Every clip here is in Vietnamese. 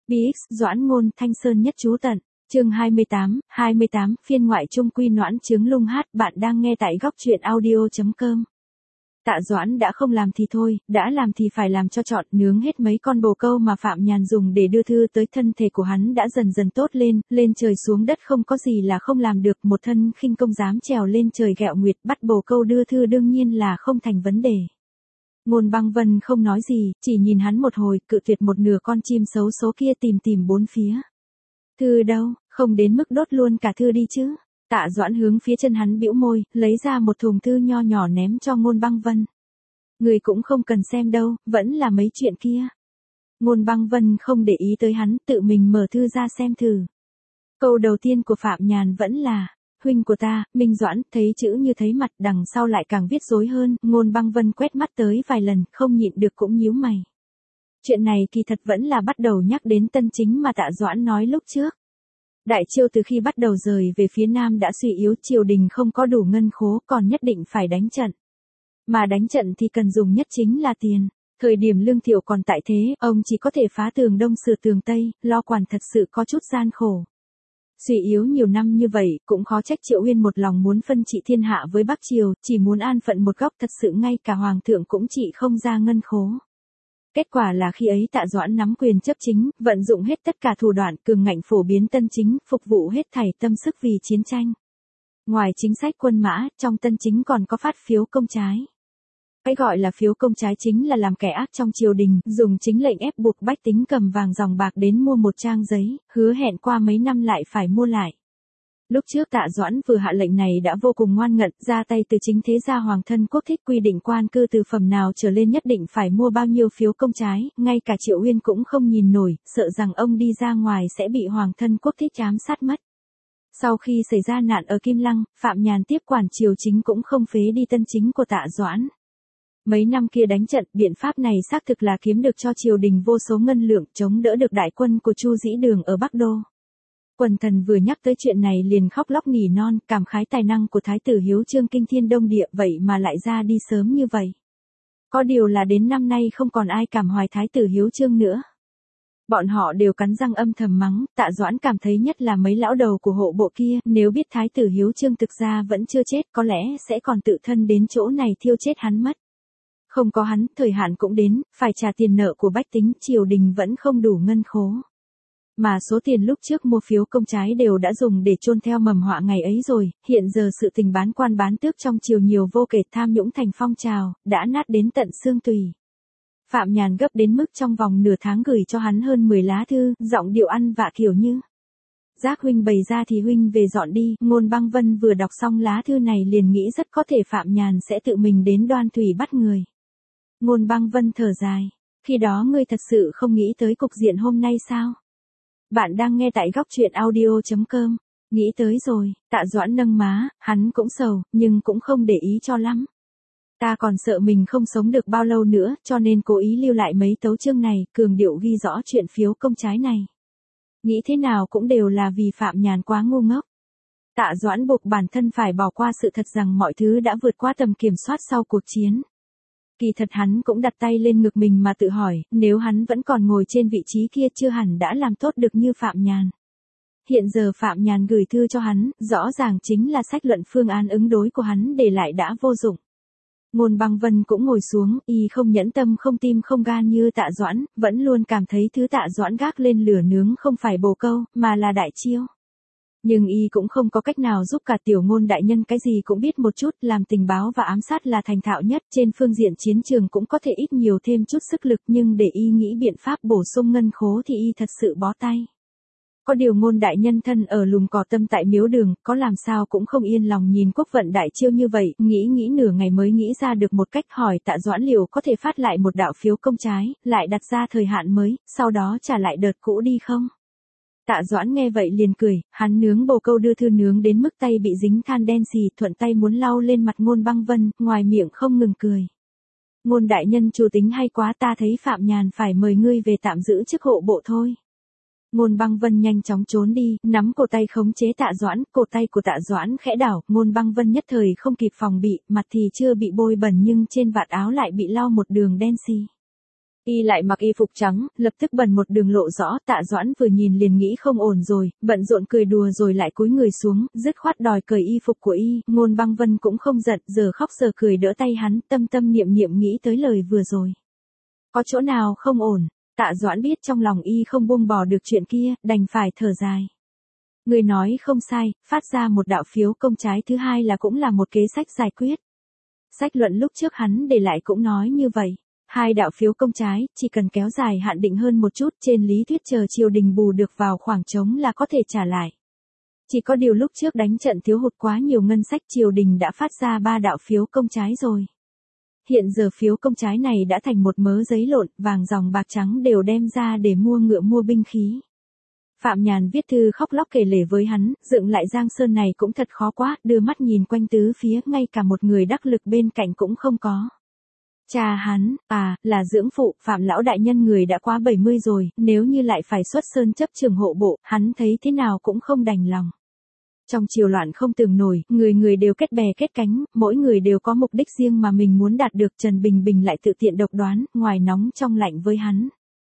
BX, Doãn Ngôn, Thanh Sơn nhất trú tận. Chương 28, phiên ngoại trung quy noãn chướng lung hát, bạn đang nghe tại góc truyện audio.com. Tạ Doãn đã không làm thì thôi, đã làm thì phải làm cho trọn, nướng hết mấy con bồ câu mà Phạm Nhàn dùng để đưa thư tới. Thân thể của hắn đã dần dần tốt lên trời xuống đất không có gì là không làm được, một thân khinh công dám trèo lên trời gẹo nguyệt, bắt bồ câu đưa thư đương nhiên là không thành vấn đề. Ngôn Băng Vân không nói gì, chỉ nhìn hắn một hồi, cự tuyệt một nửa con chim xấu số kia tìm bốn phía. Thư đâu, không đến mức đốt luôn cả thư đi chứ. Tạ Doãn hướng phía chân hắn bĩu môi, lấy ra một thùng thư nho nhỏ ném cho Ngôn Băng Vân. Người cũng không cần xem đâu, vẫn là mấy chuyện kia. Ngôn Băng Vân không để ý tới hắn, tự mình mở thư ra xem thử. Câu đầu tiên của Phạm Nhàn vẫn là, huynh của ta, Minh Doãn, thấy chữ như thấy mặt, đằng sau lại càng viết rối hơn. Ngôn Băng Vân quét mắt tới vài lần, không nhịn được cũng nhíu mày. Chuyện này kỳ thật vẫn là bắt đầu nhắc đến Tân Chính mà Tạ Doãn nói lúc trước. Đại Chiêu từ khi bắt đầu rời về phía Nam đã suy yếu, triều đình không có đủ ngân khố, còn nhất định phải đánh trận. Mà đánh trận thì cần dùng nhất chính là tiền. Thời điểm Lương Thiệu còn tại thế, ông chỉ có thể phá tường Đông sửa tường Tây, lo quản thật sự có chút gian khổ. Suy yếu nhiều năm như vậy, cũng khó trách Triệu Uyên một lòng muốn phân trị thiên hạ với Bắc Triều, chỉ muốn an phận một góc, thật sự ngay cả Hoàng thượng cũng trị không ra ngân khố. Kết quả là khi ấy Tạ Doãn nắm quyền chấp chính, vận dụng hết tất cả thủ đoạn, cường ngạnh phổ biến Tân Chính, phục vụ hết thảy tâm sức vì chiến tranh. Ngoài chính sách quân mã, trong Tân Chính còn có phát phiếu công trái. Cái gọi là phiếu công trái chính là làm kẻ ác trong triều đình, dùng chính lệnh ép buộc bách tính cầm vàng dòng bạc đến mua một trang giấy, hứa hẹn qua mấy năm lại phải mua lại. Lúc trước Tạ Doãn vừa hạ lệnh này đã vô cùng ngoan ngận, ra tay từ chính thế gia hoàng thân quốc thích, quy định quan cư từ phẩm nào trở lên nhất định phải mua bao nhiêu phiếu công trái, ngay cả Triệu Uyên cũng không nhìn nổi, sợ rằng ông đi ra ngoài sẽ bị hoàng thân quốc thích ám sát mất. Sau khi xảy ra nạn ở Kim Lăng, Phạm Nhàn tiếp quản triều chính cũng không phế đi Tân Chính của Tạ Doãn. Mấy năm kia đánh trận, biện pháp này xác thực là kiếm được cho triều đình vô số ngân lượng, chống đỡ được đại quân của Chu Dĩ Đường ở Bắc Đô. Quần thần vừa nhắc tới chuyện này liền khóc lóc nỉ non, cảm khái tài năng của Thái tử Hiếu Chương kinh thiên đông địa, vậy mà lại ra đi sớm như vậy. Có điều là đến năm nay không còn ai cảm hoài Thái tử Hiếu Chương nữa. Bọn họ đều cắn răng âm thầm mắng, Tạ Doãn cảm thấy nhất là mấy lão đầu của hộ bộ kia, nếu biết Thái tử Hiếu Chương thực ra vẫn chưa chết, có lẽ sẽ còn tự thân đến chỗ này thiêu chết hắn mất. Không có hắn, thời hạn cũng đến, phải trả tiền nợ của bách tính, triều đình vẫn không đủ ngân khố. Mà số tiền lúc trước mua phiếu công trái đều đã dùng để chôn theo mầm họa ngày ấy rồi, hiện giờ sự tình bán quan bán tước trong triều nhiều vô kể, tham nhũng thành phong trào, đã nát đến tận xương tùy. Phạm Nhàn gấp đến mức trong vòng nửa tháng gửi cho hắn hơn 10 lá thư, giọng điệu ăn vạ kiểu như: Giác huynh bày ra thì huynh về dọn đi. Ngôn Băng Vân vừa đọc xong lá thư này liền nghĩ rất có thể Phạm Nhàn sẽ tự mình đến Đoan Thủy bắt người. Ngôn Băng Vân thở dài, khi đó ngươi thật sự không nghĩ tới cục diện hôm nay sao? Bạn đang nghe tại góc truyện audio.com. Nghĩ tới rồi, Tạ Doãn nâng má, hắn cũng sầu, nhưng cũng không để ý cho lắm. Ta còn sợ mình không sống được bao lâu nữa, cho nên cố ý lưu lại mấy tấu chương này, cường điệu ghi rõ chuyện phiếu công trái này. Nghĩ thế nào cũng đều là vì Phạm Nhàn quá ngu ngốc. Tạ Doãn buộc bản thân phải bỏ qua sự thật rằng mọi thứ đã vượt qua tầm kiểm soát sau cuộc chiến. Kỳ thật hắn cũng đặt tay lên ngực mình mà tự hỏi, nếu hắn vẫn còn ngồi trên vị trí kia chưa hẳn đã làm tốt được như Phạm Nhàn. Hiện giờ Phạm Nhàn gửi thư cho hắn, rõ ràng chính là sách luận phương án ứng đối của hắn để lại đã vô dụng. Ngôn Băng Vân cũng ngồi xuống, y không nhẫn tâm không tim không gan như Tạ Doãn, vẫn luôn cảm thấy thứ Tạ Doãn gác lên lửa nướng không phải bồ câu, mà là Đại Chiêu. Nhưng y cũng không có cách nào giúp cả Tiểu Ngôn đại nhân cái gì cũng biết một chút, làm tình báo và ám sát là thành thạo nhất, trên phương diện chiến trường cũng có thể ít nhiều thêm chút sức lực, nhưng để y nghĩ biện pháp bổ sung ngân khố thì y thật sự bó tay. Có điều Ngôn đại nhân thân ở lùm cỏ tâm tại Miếu Đường, có làm sao cũng không yên lòng nhìn quốc vận Đại Chiêu như vậy, nghĩ nửa ngày mới nghĩ ra được một cách, hỏi Tạ Doãn liệu có thể phát lại một đạo phiếu công trái, lại đặt ra thời hạn mới, sau đó trả lại đợt cũ đi không? Tạ Doãn nghe vậy liền cười, hắn nướng bồ câu đưa thư nướng đến mức tay bị dính than đen xì, thuận tay muốn lau lên mặt Ngôn Băng Vân, ngoài miệng không ngừng cười. Ngôn đại nhân chủ tính hay quá, ta thấy Phạm Nhàn phải mời ngươi về tạm giữ chức hộ bộ thôi. Ngôn Băng Vân nhanh chóng trốn đi, nắm cổ tay khống chế Tạ Doãn, cổ tay của Tạ Doãn khẽ đảo, Ngôn Băng Vân nhất thời không kịp phòng bị, mặt thì chưa bị bôi bẩn nhưng trên vạt áo lại bị lau một đường đen xì. Y lại mặc y phục trắng, lập tức bần một đường lộ rõ. Tạ Doãn vừa nhìn liền nghĩ không ổn rồi, bận rộn cười đùa rồi lại cúi người xuống, dứt khoát đòi cởi y phục của y. Ngôn Băng Vân cũng không giận, giờ khóc giờ cười đỡ tay hắn, tâm tâm niệm niệm nghĩ tới lời vừa rồi. Có chỗ nào không ổn? Tạ Doãn biết trong lòng y không buông bỏ được chuyện kia, đành phải thở dài. Người nói không sai, phát ra một đạo phiếu công trái thứ hai là cũng là một kế sách giải quyết. Sách luận lúc trước hắn để lại cũng nói như vậy. 2 đạo phiếu công trái, chỉ cần kéo dài hạn định hơn một chút, trên lý thuyết chờ triều đình bù được vào khoảng trống là có thể trả lại. Chỉ có điều lúc trước đánh trận thiếu hụt quá nhiều ngân sách, triều đình đã phát ra 3 đạo phiếu công trái rồi. Hiện giờ phiếu công trái này đã thành một mớ giấy lộn, vàng dòng bạc trắng đều đem ra để mua ngựa mua binh khí. Phạm Nhàn viết thư khóc lóc kể lể với hắn, dựng lại Giang Sơn này cũng thật khó quá, đưa mắt nhìn quanh tứ phía, ngay cả một người đắc lực bên cạnh cũng không có. Cha hắn, là dưỡng phụ, Phạm lão đại nhân người đã quá 70 rồi, nếu như lại phải xuất sơn chấp trường hộ bộ, hắn thấy thế nào cũng không đành lòng. Trong triều loạn không tưởng nổi, người người đều kết bè kết cánh, mỗi người đều có mục đích riêng mà mình muốn đạt được. Trần Bình Bình lại tự tiện độc đoán, ngoài nóng trong lạnh với hắn.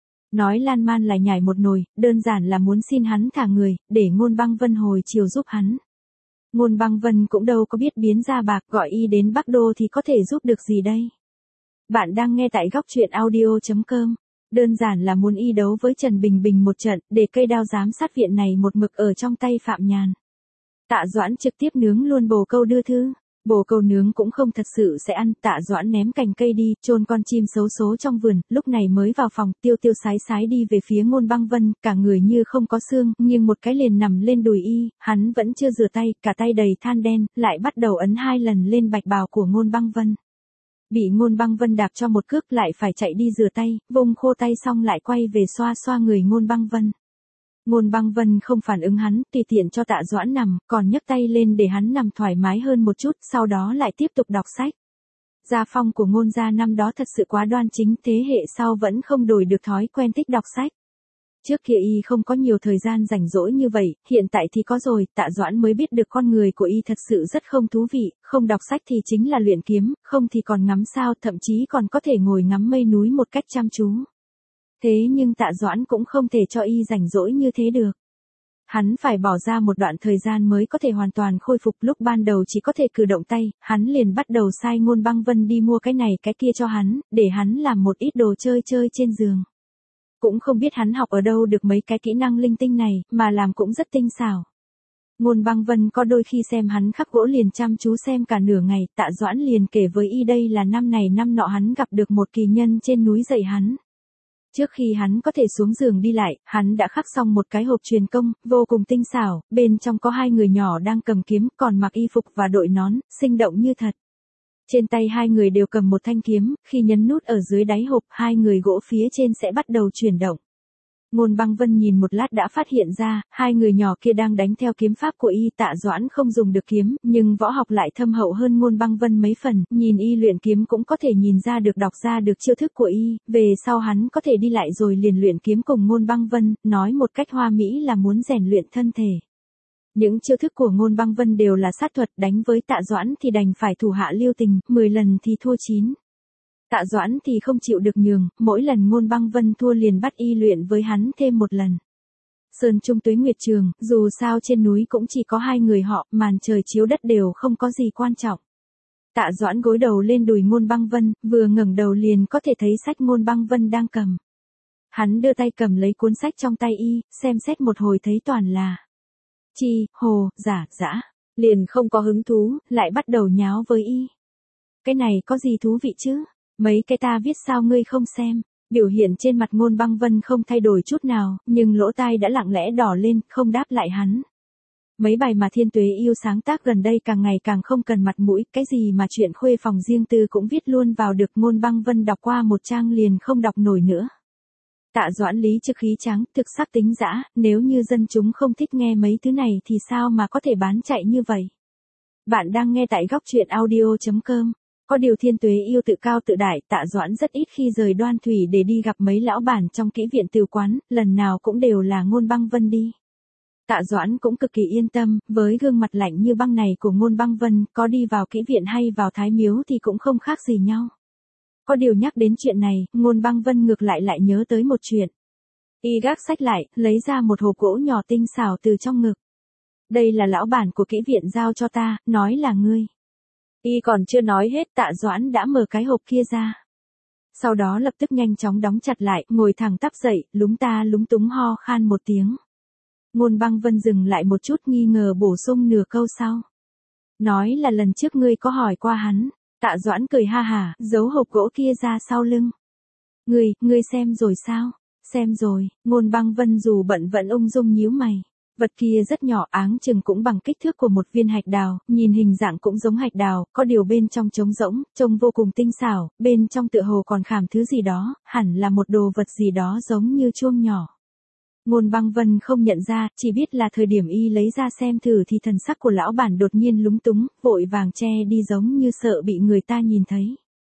Nói lan man là nhảy một nồi, đơn giản là muốn xin hắn thả người, để Ngôn Băng Vân hồi chiều giúp hắn. Ngôn Băng Vân cũng đâu có biết biến ra bạc, gọi y đến Bắc Đô thì có thể giúp được gì đây. Bạn đang nghe tại góc truyện audio.com. Đơn giản là muốn y đấu với Trần Bình Bình một trận, để cây đao giám sát viện này một mực ở trong tay Phạm Nhàn. Tạ Doãn trực tiếp nướng luôn bồ câu đưa thư. Bồ câu nướng cũng không thật sự sẽ ăn, Tạ Doãn ném cành cây đi, chôn con chim xấu số trong vườn, lúc này mới vào phòng, tiêu tiêu sái sái đi về phía Ngôn Băng Vân, cả người như không có xương, nhưng một cái liền nằm lên đùi y, hắn vẫn chưa rửa tay, cả tay đầy than đen, lại bắt đầu ấn 2 lần lên bạch bào của Ngôn Băng Vân. Bị Ngôn Băng Vân đạp cho một cước, lại phải chạy đi rửa tay, vung khô tay xong lại quay về xoa xoa người Ngôn Băng Vân. Ngôn Băng Vân không phản ứng hắn, tùy tiện cho Tạ Doãn nằm, còn nhấc tay lên để hắn nằm thoải mái hơn một chút, sau đó lại tiếp tục đọc sách. Gia phong của Ngôn gia năm đó thật sự quá đoan chính, thế hệ sau vẫn không đổi được thói quen thích đọc sách. Trước kia y không có nhiều thời gian rảnh rỗi như vậy, hiện tại thì có rồi. Tạ Doãn mới biết được con người của y thật sự rất không thú vị, không đọc sách thì chính là luyện kiếm, không thì còn ngắm sao, thậm chí còn có thể ngồi ngắm mây núi một cách chăm chú. Thế nhưng Tạ Doãn cũng không thể cho y rảnh rỗi như thế được. Hắn phải bỏ ra một đoạn thời gian mới có thể hoàn toàn khôi phục, lúc ban đầu chỉ có thể cử động tay, hắn liền bắt đầu sai Ngôn Băng Vân đi mua cái này cái kia cho hắn, để hắn làm một ít đồ chơi chơi trên giường. Cũng không biết hắn học ở đâu được mấy cái kỹ năng linh tinh này, mà làm cũng rất tinh xảo. Ngôn Băng Vân có đôi khi xem hắn khắc gỗ liền chăm chú xem cả nửa ngày, Tạ Doãn liền kể với y đây là năm này năm nọ hắn gặp được một kỳ nhân trên núi dạy hắn. Trước khi hắn có thể xuống giường đi lại, hắn đã khắc xong một cái hộp truyền công, vô cùng tinh xảo, bên trong có 2 người nhỏ đang cầm kiếm, còn mặc y phục và đội nón, sinh động như thật. Trên tay 2 người đều cầm một thanh kiếm, khi nhấn nút ở dưới đáy hộp, 2 người gỗ phía trên sẽ bắt đầu chuyển động. Ngôn Băng Vân nhìn một lát đã phát hiện ra, 2 người nhỏ kia đang đánh theo kiếm pháp của y. Tạ Doãn không dùng được kiếm, nhưng võ học lại thâm hậu hơn Ngôn Băng Vân mấy phần, nhìn y luyện kiếm cũng có thể nhìn ra được, đọc ra được chiêu thức của y, về sau hắn có thể đi lại rồi liền luyện kiếm cùng Ngôn Băng Vân, nói một cách hoa mỹ là muốn rèn luyện thân thể. Những chiêu thức của Ngôn Băng Vân đều là sát thuật, đánh với Tạ Doãn thì đành phải thủ hạ lưu tình, 10 lần thì thua 9. Tạ Doãn thì không chịu được nhường, mỗi lần Ngôn Băng Vân thua liền bắt y luyện với hắn thêm một lần. Sơn Trung Tuế Nguyệt Trường, dù sao trên núi cũng chỉ có 2 người họ, màn trời chiếu đất đều không có gì quan trọng. Tạ Doãn gối đầu lên đùi Ngôn Băng Vân, vừa ngẩng đầu liền có thể thấy sách Ngôn Băng Vân đang cầm. Hắn đưa tay cầm lấy cuốn sách trong tay y, xem xét một hồi thấy toàn là chi, hồ, giả, dã, liền không có hứng thú, lại bắt đầu nháo với y. Cái này có gì thú vị chứ? Mấy cái ta viết sao ngươi không xem? Biểu hiện trên mặt Ngôn Băng Vân không thay đổi chút nào, nhưng lỗ tai đã lặng lẽ đỏ lên, không đáp lại hắn. Mấy bài mà Thiên Tuế Yêu sáng tác gần đây càng ngày càng không cần mặt mũi, cái gì mà chuyện khuê phòng riêng tư cũng viết luôn vào được. Ngôn Băng Vân đọc qua một trang liền không đọc nổi nữa. Tạ Doãn lý trực khí tráng, thực sắc tính dã, nếu như dân chúng không thích nghe mấy thứ này thì sao mà có thể bán chạy như vậy? Bạn đang nghe tại góc truyện audio.com. Có điều Thiên Tuế Yêu tự cao tự đại, Tạ Doãn rất ít khi rời Đoan Thủy để đi gặp mấy lão bản trong kỹ viện Từ Quán, lần nào cũng đều là Ngôn Băng Vân đi. Tạ Doãn cũng cực kỳ yên tâm, với gương mặt lạnh như băng này của Ngôn Băng Vân, có đi vào kỹ viện hay vào Thái Miếu thì cũng không khác gì nhau. Có điều nhắc đến chuyện này, Ngôn Băng Vân ngược lại nhớ tới một chuyện. Y gác sách lại, lấy ra một hộp gỗ nhỏ tinh xảo từ trong ngực. Đây là lão bản của kỹ viện giao cho ta, nói là ngươi. Y còn chưa nói hết, Tạ Doãn đã mở cái hộp kia ra. Sau đó lập tức nhanh chóng đóng chặt lại, ngồi thẳng tắp dậy, lúng túng ho khan một tiếng. Ngôn Băng Vân dừng lại một chút nghi ngờ bổ sung nửa câu sau. Nói là lần trước ngươi có hỏi qua hắn. Tạ Doãn cười ha hả, giấu hộp gỗ kia ra sau lưng. Ngươi xem rồi sao? Xem rồi, Ngôn Băng Vân dù bận vẫn ung dung nhíu mày. Vật kia rất nhỏ, áng chừng cũng bằng kích thước của một viên hạch đào, nhìn hình dạng cũng giống hạch đào, có điều bên trong trống rỗng, trông vô cùng tinh xảo, bên trong tựa hồ còn khảm thứ gì đó, hẳn là một đồ vật gì đó giống như chuông nhỏ. Ngôn Băng Vân không nhận ra, chỉ biết là thời điểm y lấy ra xem thử thì thần sắc của lão bản đột nhiên lúng túng, vội vàng che đi giống như sợ bị người ta nhìn thấy.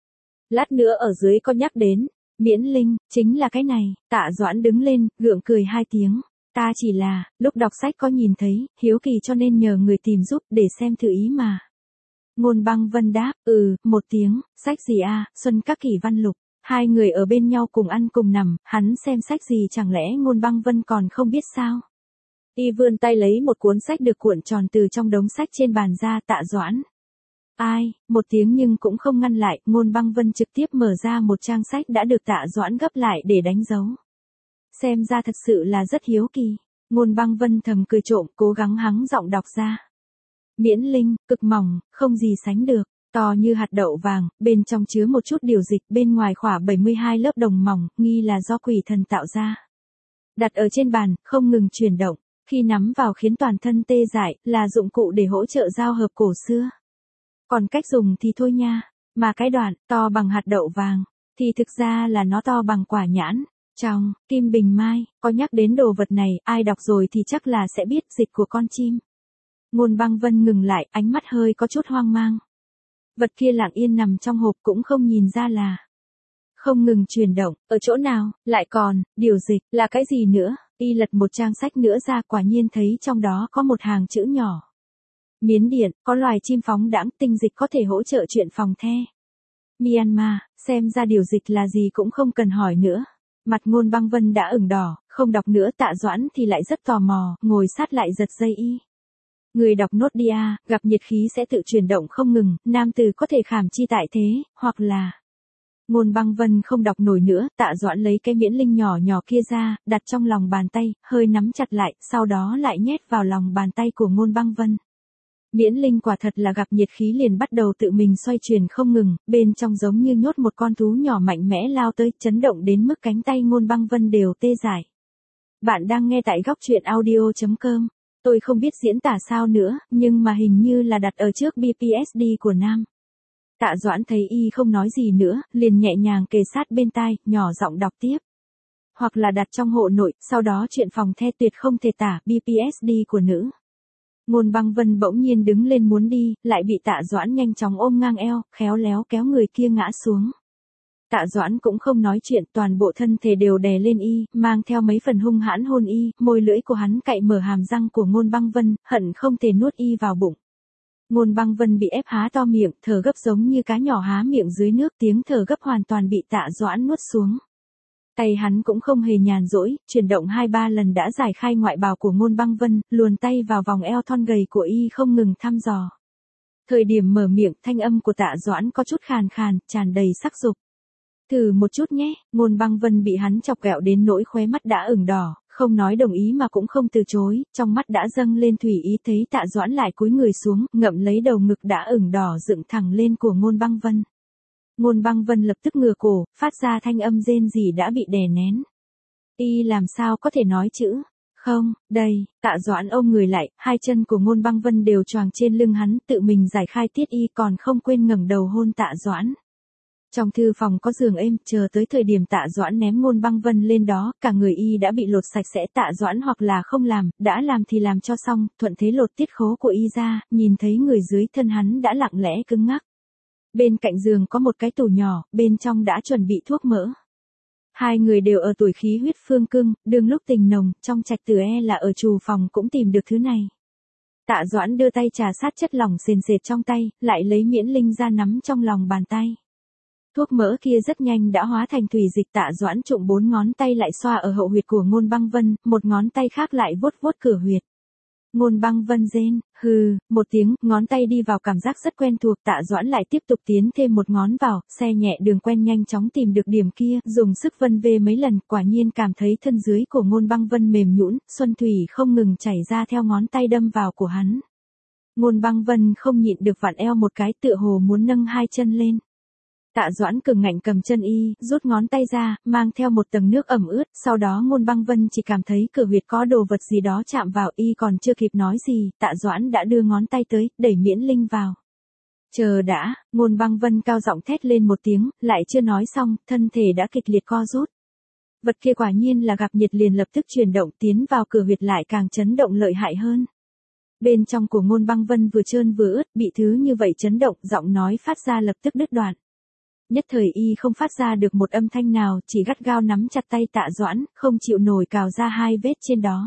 Lát nữa ở dưới có nhắc đến, Miễn Linh, chính là cái này. Tạ Doãn đứng lên, gượng cười hai tiếng. Ta chỉ là, lúc đọc sách có nhìn thấy, hiếu kỳ cho nên nhờ người tìm giúp để xem thử ý mà. Ngôn Băng Vân đáp, một tiếng, sách gì à, Xuân Các Kỷ Văn Lục. Hai người ở bên nhau cùng ăn cùng nằm, hắn xem sách gì chẳng lẽ Ngôn Băng Vân còn không biết sao. Y vươn tay lấy một cuốn sách được cuộn tròn từ trong đống sách trên bàn ra. Tạ Doãn. Ai, một tiếng nhưng cũng không ngăn lại, Ngôn Băng Vân trực tiếp mở ra một trang sách đã được Tạ Doãn gấp lại để đánh dấu. Xem ra thật sự là rất hiếu kỳ. Ngôn Băng Vân thầm cười trộm, cố gắng hắng giọng đọc ra. Miễn Linh, cực mỏng, không gì sánh được, to như hạt đậu vàng, bên trong chứa một chút điều dịch, bên ngoài khỏa 72 lớp đồng mỏng, nghi là do quỷ thần tạo ra. Đặt ở trên bàn, không ngừng chuyển động, khi nắm vào khiến toàn thân tê dại, là dụng cụ để hỗ trợ giao hợp cổ xưa. Còn cách dùng thì thôi nha, mà cái đoạn, to bằng hạt đậu vàng, thì thực ra là nó to bằng quả nhãn. Trong Kim Bình Mai, có nhắc đến đồ vật này, ai đọc rồi thì chắc là sẽ biết dịch của con chim. Ngôn Băng Vân ngừng lại, ánh mắt hơi có chút hoang mang. Vật kia lặng yên nằm trong hộp cũng không nhìn ra là không ngừng chuyển động, ở chỗ nào, lại còn, điều dịch, là cái gì nữa, y lật một trang sách nữa ra quả nhiên thấy trong đó có một hàng chữ nhỏ. Miến Điện, có loài chim phóng đãng, tinh dịch có thể hỗ trợ chuyện phòng the. Myanmar, xem ra điều dịch là gì cũng không cần hỏi nữa. Mặt Ngôn Băng Vân đã ửng đỏ, không đọc nữa. Tạ Doãn thì lại rất tò mò, ngồi sát lại giật dây y. Người đọc nốt đi a, gặp nhiệt khí sẽ tự chuyển động không ngừng, nam từ có thể khảm chi tại thế, hoặc là... Ngôn Băng Vân không đọc nổi nữa, Tạ Doãn lấy cái miễn linh nhỏ nhỏ kia ra, đặt trong lòng bàn tay, hơi nắm chặt lại, sau đó lại nhét vào lòng bàn tay của Ngôn Băng Vân. Miễn linh quả thật là gặp nhiệt khí liền bắt đầu tự mình xoay chuyển không ngừng, bên trong giống như nhốt một con thú nhỏ mạnh mẽ lao tới, chấn động đến mức cánh tay Ngôn Băng Vân đều tê dại. Bạn đang nghe tại góc truyện audio.com. Tôi không biết diễn tả sao nữa, nhưng mà hình như là đặt ở trước BPSD của Nam. Tạ Doãn thấy y không nói gì nữa, liền nhẹ nhàng kề sát bên tai, nhỏ giọng đọc tiếp. Hoặc là đặt trong hộ nội, sau đó chuyện phòng the tuyệt không thể tả, BPSD của nữ. Ngôn Băng Vân bỗng nhiên đứng lên muốn đi, lại bị Tạ Doãn nhanh chóng ôm ngang eo, khéo léo kéo người kia ngã xuống. Tạ Doãn cũng không nói chuyện, toàn bộ thân thể đều đè lên y, mang theo mấy phần hung hãn hôn y, môi lưỡi của hắn cạy mở hàm răng của Ngôn Băng Vân, hận không thể nuốt y vào bụng. Ngôn Băng Vân bị ép há to miệng, thở gấp giống như cá nhỏ há miệng dưới nước, tiếng thở gấp hoàn toàn bị Tạ Doãn nuốt xuống. Tay hắn cũng không hề nhàn rỗi, chuyển động 2-3 lần đã giải khai ngoại bào của Ngôn Băng Vân, luồn tay vào vòng eo thon gầy của y không ngừng thăm dò. Thời điểm mở miệng, thanh âm của Tạ Doãn có chút khàn khàn, tràn đầy sắc dục. Thử một chút nhé, Ngôn Băng Vân bị hắn chọc ghẹo đến nỗi khóe mắt đã ửng đỏ, không nói đồng ý mà cũng không từ chối, trong mắt đã dâng lên thủy ý thấy Tạ Doãn lại cúi người xuống, ngậm lấy đầu ngực đã ửng đỏ dựng thẳng lên của Ngôn Băng Vân. Ngôn Băng Vân lập tức ngửa cổ, phát ra thanh âm rên rỉ đã bị đè nén. Y làm sao có thể nói chữ? Không, đây, Tạ Doãn ôm người lại, hai chân của Ngôn Băng Vân đều choàng trên lưng hắn, tự mình giải khai tiết y còn không quên ngẩng đầu hôn Tạ Doãn. Trong thư phòng có giường êm, chờ tới thời điểm Tạ Doãn ném Ngôn Băng Vân lên đó, cả người y đã bị lột sạch sẽ. Tạ Doãn hoặc là không làm, đã làm thì làm cho xong, thuận thế lột tiết khố của y ra, nhìn thấy người dưới thân hắn đã lặng lẽ cứng ngắc. Bên cạnh giường có một cái tủ nhỏ, bên trong đã chuẩn bị thuốc mỡ. Hai người đều ở tuổi khí huyết phương cương, đương lúc tình nồng, trong trạch tử là ở trù phòng cũng tìm được thứ này. Tạ Doãn đưa tay trà sát chất lỏng sền sệt trong tay, lại lấy miễn linh ra nắm trong lòng bàn tay. Thuốc mỡ kia rất nhanh đã hóa thành thủy dịch. Tạ Doãn trụng 4 ngón tay lại xoa ở hậu huyệt của Ngôn Băng Vân, một ngón tay khác lại vuốt vuốt cửa huyệt. Ngôn Băng Vân rên, hừ, một tiếng, ngón tay đi vào cảm giác rất quen thuộc. Tạ Doãn lại tiếp tục tiến thêm một ngón vào, xe nhẹ đường quen nhanh chóng tìm được điểm kia, dùng sức vân về mấy lần, quả nhiên cảm thấy thân dưới của Ngôn Băng Vân mềm nhũn, xuân thủy không ngừng chảy ra theo ngón tay đâm vào của hắn. Ngôn Băng Vân không nhịn được vặn eo một cái, tựa hồ muốn nâng hai chân lên. Tạ Doãn cường ngạnh cầm chân y, rút ngón tay ra, mang theo một tầng nước ẩm ướt, sau đó Ngôn Băng Vân chỉ cảm thấy cửa huyệt có đồ vật gì đó chạm vào, y còn chưa kịp nói gì, Tạ Doãn đã đưa ngón tay tới, đẩy Miễn Linh vào. Chờ đã, Ngôn Băng Vân cao giọng thét lên một tiếng, lại chưa nói xong, thân thể đã kịch liệt co rút. Vật kia quả nhiên là gặp nhiệt liền lập tức chuyển động tiến vào cửa huyệt lại càng chấn động lợi hại hơn. Bên trong của Ngôn Băng Vân vừa trơn vừa ướt, bị thứ như vậy chấn động, giọng nói phát ra lập tức đứt đoạn. Nhất thời y không phát ra được một âm thanh nào, chỉ gắt gao nắm chặt tay Tạ Doãn, không chịu nổi cào ra hai vết trên đó.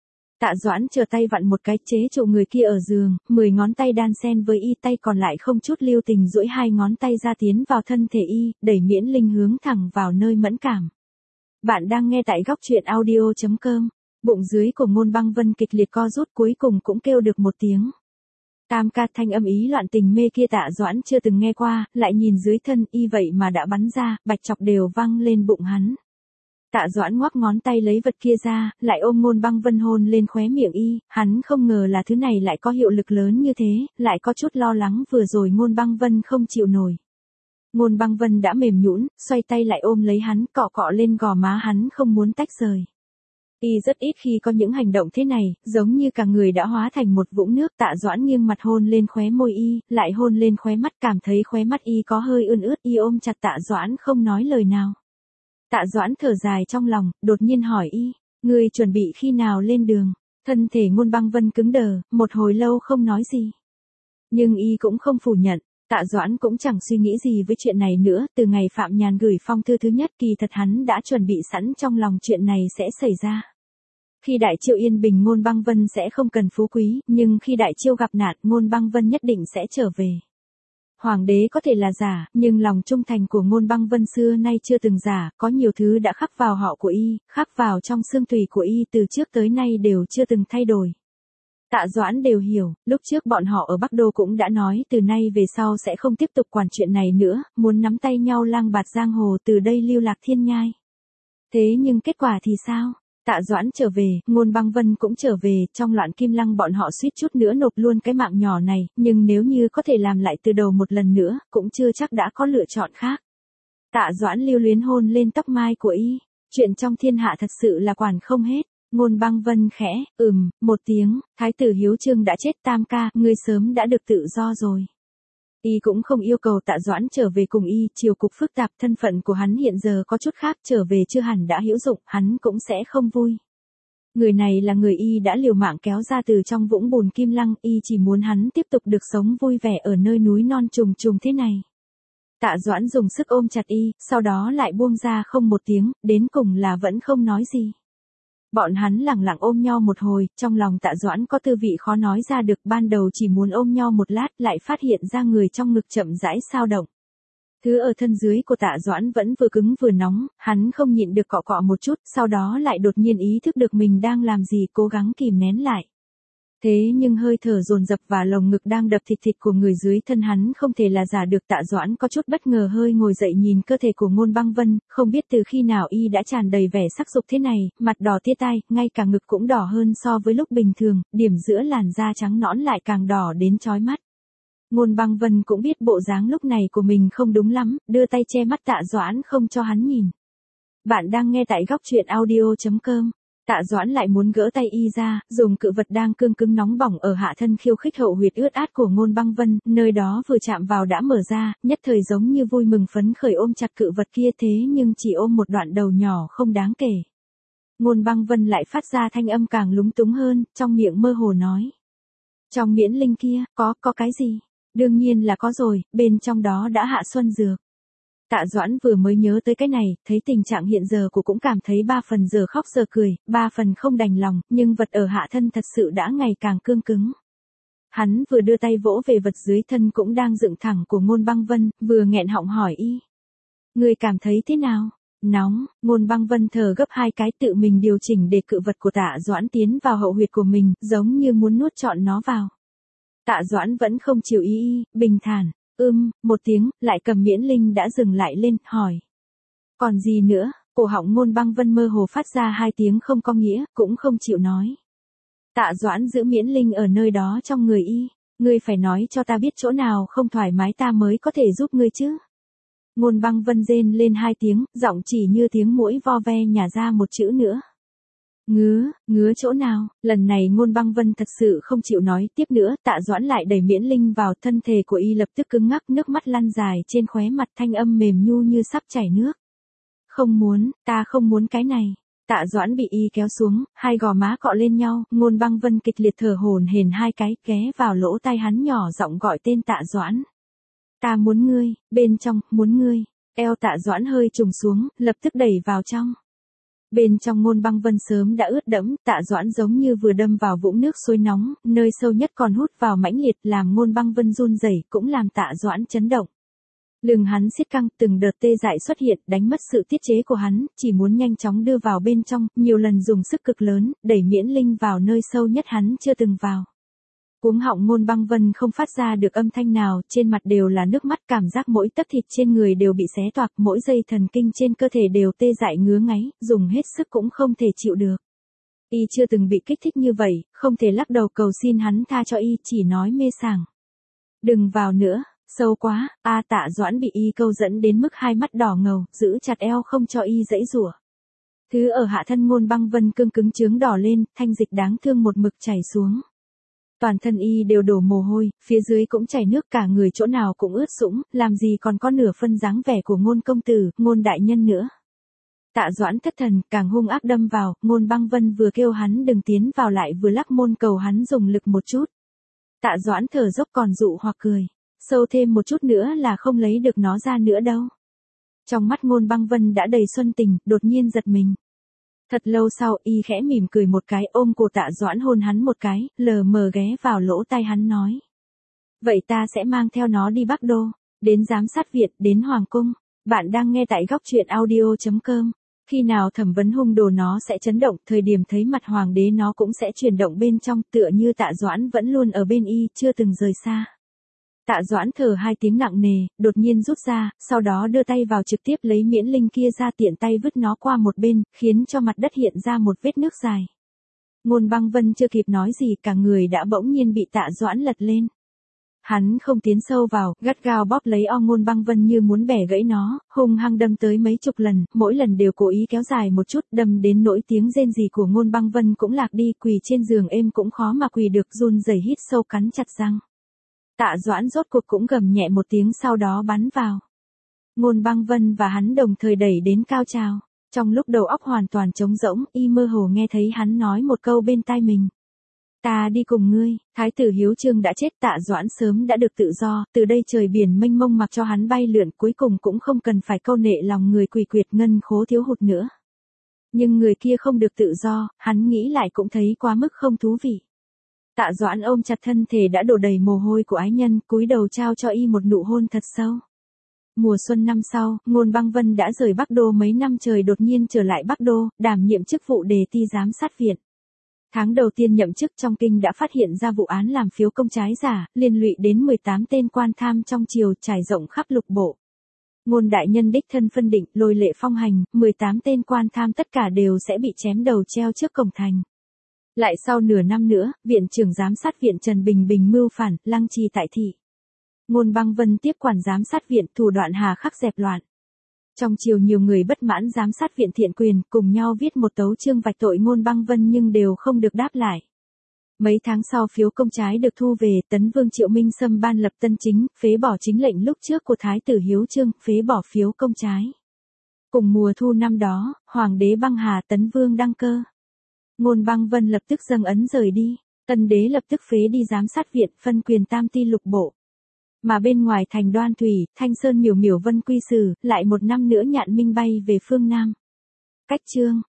Tạ Doãn chờ tay vặn một cái chế trụ người kia ở giường, 10 ngón tay đan xen với y, tay còn lại không chút lưu tình duỗi 2 ngón tay ra tiến vào thân thể y, đẩy Miễn Linh hướng thẳng vào nơi mẫn cảm. Bạn đang nghe tại góc truyện audio.com. Bụng dưới của Ngôn Băng Vân kịch liệt co rút, cuối cùng cũng kêu được một tiếng. Tam ca, thanh âm ý loạn tình mê kia Tạ Doãn chưa từng nghe qua, lại nhìn dưới thân y vậy mà đã bắn ra, bạch chọc đều văng lên bụng hắn. Tạ Doãn ngoắc ngón tay lấy vật kia ra, lại ôm Ngôn Băng Vân hôn lên khóe miệng y, hắn không ngờ là thứ này lại có hiệu lực lớn như thế, lại có chút lo lắng vừa rồi Ngôn Băng Vân không chịu nổi. Ngôn Băng Vân đã mềm nhũn, xoay tay lại ôm lấy hắn, cọ cọ lên gò má hắn không muốn tách rời. Y rất ít khi có những hành động thế này, giống như cả người đã hóa thành một vũng nước. Tạ Doãn nghiêng mặt hôn lên khóe môi y, lại hôn lên khóe mắt, cảm thấy khóe mắt y có hơi ươn ướt, y ôm chặt Tạ Doãn không nói lời nào. Tạ Doãn thở dài trong lòng, đột nhiên hỏi y, ngươi chuẩn bị khi nào lên đường? Thân thể Ngôn Băng Vân cứng đờ, một hồi lâu không nói gì. Nhưng y cũng không phủ nhận. Tạ Doãn cũng chẳng suy nghĩ gì với chuyện này nữa, từ ngày Phạm Nhàn gửi phong thư thứ nhất, kỳ thật hắn đã chuẩn bị sẵn trong lòng chuyện này sẽ xảy ra. Khi Đại Chiêu yên bình Ngôn Băng Vân sẽ không cần phú quý, nhưng khi Đại Chiêu gặp nạn Ngôn Băng Vân nhất định sẽ trở về. Hoàng đế có thể là giả, nhưng lòng trung thành của Ngôn Băng Vân xưa nay chưa từng giả, có nhiều thứ đã khắc vào họ của y, khắc vào trong xương tủy của y từ trước tới nay đều chưa từng thay đổi. Tạ Doãn đều hiểu, lúc trước bọn họ ở Bắc Đô cũng đã nói từ nay về sau sẽ không tiếp tục quản chuyện này nữa, muốn nắm tay nhau lang bạt giang hồ từ đây lưu lạc thiên nhai. Thế nhưng kết quả thì sao? Tạ Doãn trở về, Ngôn Băng Vân cũng trở về, trong loạn Kim Lăng bọn họ suýt chút nữa nộp luôn cái mạng nhỏ này, nhưng nếu như có thể làm lại từ đầu một lần nữa, cũng chưa chắc đã có lựa chọn khác. Tạ Doãn lưu luyến hôn lên tóc mai của y, chuyện trong thiên hạ thật sự là quản không hết. Ngôn Băng Vân khẽ, một tiếng, Thái tử Hiếu Chương đã chết. Tam ca, ngươi sớm đã được tự do rồi. Y cũng không yêu cầu Tạ Doãn trở về cùng y, triều cục phức tạp, thân phận của hắn hiện giờ có chút khác, trở về chưa hẳn đã hữu dụng, hắn cũng sẽ không vui. Người này là người y đã liều mạng kéo ra từ trong vũng bùn Kim Lăng, y chỉ muốn hắn tiếp tục được sống vui vẻ ở nơi núi non trùng trùng thế này. Tạ Doãn dùng sức ôm chặt y, sau đó lại buông ra không một tiếng, đến cùng là vẫn không nói gì. Bọn hắn lẳng lặng ôm nhau một hồi, trong lòng Tạ Doãn có tư vị khó nói ra được, ban đầu chỉ muốn ôm nhau một lát, lại phát hiện ra người trong ngực chậm rãi xao động. Thứ ở thân dưới của Tạ Doãn vẫn vừa cứng vừa nóng, hắn không nhịn được cọ cọ một chút, sau đó lại đột nhiên ý thức được mình đang làm gì, cố gắng kìm nén lại. Thế nhưng hơi thở dồn dập và lồng ngực đang đập thịt thịt của người dưới thân hắn không thể là giả được. Tạ Doãn có chút bất ngờ hơi ngồi dậy nhìn cơ thể của Ngôn Băng Vân, không biết từ khi nào y đã tràn đầy vẻ sắc dục thế này, mặt đỏ tia tai, ngay cả ngực cũng đỏ hơn so với lúc bình thường, điểm giữa làn da trắng nõn lại càng đỏ đến chói mắt. Ngôn Băng Vân cũng biết bộ dáng lúc này của mình không đúng lắm, đưa tay che mắt Tạ Doãn không cho hắn nhìn. Bạn đang nghe tại góc truyện audio.com. Tạ Doãn lại muốn gỡ tay y ra, dùng cự vật đang cương cứng nóng bỏng ở hạ thân khiêu khích hậu huyệt ướt át của Ngôn Băng Vân, nơi đó vừa chạm vào đã mở ra, nhất thời giống như vui mừng phấn khởi ôm chặt cự vật kia, thế nhưng chỉ ôm một đoạn đầu nhỏ không đáng kể. Ngôn Băng Vân lại phát ra thanh âm càng lúng túng hơn, trong miệng mơ hồ nói. Trong Miễn Linh kia, có cái gì? Đương nhiên là có rồi, bên trong đó đã hạ xuân dược. Tạ Doãn vừa mới nhớ tới cái này, thấy tình trạng hiện giờ của cũng cảm thấy 3 phần giờ khóc giờ cười, 3 phần không đành lòng, nhưng vật ở hạ thân thật sự đã ngày càng cương cứng. Hắn vừa đưa tay vỗ về vật dưới thân cũng đang dựng thẳng của Ngôn Băng Vân, vừa nghẹn họng hỏi y. Ngươi cảm thấy thế nào? Nóng, Ngôn Băng Vân thở gấp hai cái tự mình điều chỉnh để cự vật của Tạ Doãn tiến vào hậu huyệt của mình, giống như muốn nuốt trọn nó vào. Tạ Doãn vẫn không chịu ý, bình thản, một tiếng, lại cầm miễn linh đã dừng lại lên, hỏi. Còn gì nữa? Cổ họng Ngôn Băng Vân mơ hồ phát ra hai tiếng không có nghĩa, cũng không chịu nói. Tạ Doãn giữ miễn linh ở nơi đó trong người y. Ngươi phải nói cho ta biết chỗ nào không thoải mái ta mới có thể giúp ngươi chứ. Ngôn Băng Vân rên lên hai tiếng, giọng chỉ như tiếng muỗi vo ve nhả ra một chữ nữa. Ngứa chỗ nào? Lần này Ngôn Băng Vân thật sự không chịu nói tiếp nữa, Tạ Doãn lại đẩy miễn linh vào thân thể của y lập tức cứng ngắc, nước mắt lăn dài trên khóe mặt, thanh âm mềm nhu như sắp chảy nước. Không muốn, ta không muốn cái này. Tạ Doãn bị y kéo xuống, hai gò má cọ lên nhau, Ngôn Băng Vân kịch liệt thở hổn hển hai cái, ghé vào lỗ tai hắn nhỏ giọng gọi tên Tạ Doãn. Ta muốn ngươi, bên trong, muốn ngươi. Eo Tạ Doãn hơi trùng xuống, lập tức đẩy vào trong. Bên trong Ngôn Băng Vân sớm đã ướt đẫm, Tạ Doãn giống như vừa đâm vào vũng nước sôi nóng, nơi sâu nhất còn hút vào mãnh liệt, làm Ngôn Băng Vân run rẩy, cũng làm Tạ Doãn chấn động. Lưng hắn siết căng, từng đợt tê dại xuất hiện, đánh mất sự tiết chế của hắn, chỉ muốn nhanh chóng đưa vào bên trong, nhiều lần dùng sức cực lớn, đẩy miễn linh vào nơi sâu nhất hắn chưa từng vào. Cuống họng Ngôn Băng Vân không phát ra được âm thanh nào, trên mặt đều là nước mắt, cảm giác mỗi tấc thịt trên người đều bị xé toạc, mỗi dây thần kinh trên cơ thể đều tê dại ngứa ngáy, dùng hết sức cũng không thể chịu được. Y chưa từng bị kích thích như vậy, không thể lắc đầu cầu xin hắn tha cho y, chỉ nói mê sảng. Đừng vào nữa, sâu quá, Tạ Doãn bị y câu dẫn đến mức hai mắt đỏ ngầu, giữ chặt eo không cho y giãy giụa. Thứ ở hạ thân Ngôn Băng Vân cương cứng chướng đỏ lên, thanh dịch đáng thương một mực chảy xuống. Toàn thân y đều đổ mồ hôi, phía dưới cũng chảy nước, cả người chỗ nào cũng ướt sũng, làm gì còn có nửa phân dáng vẻ của Ngôn công tử, Ngôn đại nhân nữa. Tạ Doãn thất thần, càng hung ác đâm vào, Ngôn Băng Vân vừa kêu hắn đừng tiến vào lại vừa lắc môn cầu hắn dùng lực một chút. Tạ Doãn thở dốc còn dụ hoặc cười, sâu thêm một chút nữa là không lấy được nó ra nữa đâu. Trong mắt Ngôn Băng Vân đã đầy xuân tình, đột nhiên giật mình. Thật lâu sau y khẽ mỉm cười một cái, ôm cổ Tạ Doãn hôn hắn một cái, lờ mờ ghé vào lỗ tai hắn nói. Vậy ta sẽ mang theo nó đi Bắc Đô, đến giám sát viện, đến Hoàng Cung. Bạn đang nghe tại góc truyện audio.com. Khi nào thẩm vấn hung đồ nó sẽ chấn động, thời điểm thấy mặt hoàng đế nó cũng sẽ chuyển động bên trong, tựa như Tạ Doãn vẫn luôn ở bên y, chưa từng rời xa. Tạ Doãn thở hai tiếng nặng nề, đột nhiên rút ra, sau đó đưa tay vào trực tiếp lấy miễn linh kia ra, tiện tay vứt nó qua một bên, khiến cho mặt đất hiện ra một vết nước dài. Ngôn Băng Vân chưa kịp nói gì, cả người đã bỗng nhiên bị Tạ Doãn lật lên. Hắn không tiến sâu vào, gắt gao bóp lấy Ngôn Băng Vân như muốn bẻ gãy nó, hung hăng đâm tới mấy chục lần, mỗi lần đều cố ý kéo dài một chút, đâm đến nỗi tiếng rên rỉ của Ngôn Băng Vân cũng lạc đi, quỳ trên giường êm cũng khó mà quỳ được, run rẩy hít sâu cắn chặt răng. Tạ Doãn rốt cuộc cũng gầm nhẹ một tiếng, sau đó bắn vào. Ngôn Băng Vân và hắn đồng thời đẩy đến cao trào. Trong lúc đầu óc hoàn toàn trống rỗng, y mơ hồ nghe thấy hắn nói một câu bên tai mình. Ta đi cùng ngươi. Thái tử Hiếu Chương đã chết, Tạ Doãn sớm đã được tự do, từ đây trời biển mênh mông mặc cho hắn bay lượn, cuối cùng cũng không cần phải câu nệ lòng người quỷ quyệt ngân khố thiếu hụt nữa. Nhưng người kia không được tự do, hắn nghĩ lại cũng thấy quá mức không thú vị. Tạ Doãn ôm chặt thân thể đã đổ đầy mồ hôi của ái nhân, cúi đầu trao cho y một nụ hôn thật sâu. Mùa xuân năm sau, Ngôn Băng Vân đã rời Bắc Đô mấy năm trời, đột nhiên trở lại Bắc Đô, đảm nhiệm chức vụ đề ti giám sát viện. Tháng đầu tiên nhậm chức trong kinh đã phát hiện ra vụ án làm phiếu công trái giả, liên lụy đến 18 tên quan tham trong triều, trải rộng khắp lục bộ. Ngôn đại nhân đích thân phân định, lôi lệ phong hành, 18 tên quan tham tất cả đều sẽ bị chém đầu treo trước cổng thành. Lại sau nửa năm nữa, viện trưởng giám sát viện Trần Bình Bình mưu phản, lăng trì tại thị. Ngôn Băng Vân tiếp quản giám sát viện, thủ đoạn hà khắc dẹp loạn. Trong triều nhiều người bất mãn giám sát viện Thiện Quyền, cùng nhau viết một tấu chương vạch tội Ngôn Băng Vân nhưng đều không được đáp lại. Mấy tháng sau phiếu công trái được thu về, Tấn Vương Triệu Minh Sâm ban lập tân chính, phế bỏ chính lệnh lúc trước của Thái tử Hiếu Chương, phế bỏ phiếu công trái. Cùng mùa thu năm đó, Hoàng đế băng hà, Tấn Vương đăng cơ. Ngôn Băng Vân lập tức dâng ấn rời đi, Tân đế lập tức phế đi giám sát viện, phân quyền tam ti lục bộ. Mà bên ngoài thành Đoan Thủy, Thanh Sơn miểu miểu Vân Quy Sử, lại một năm nữa Nhạn Minh bay về phương Nam. Cách chương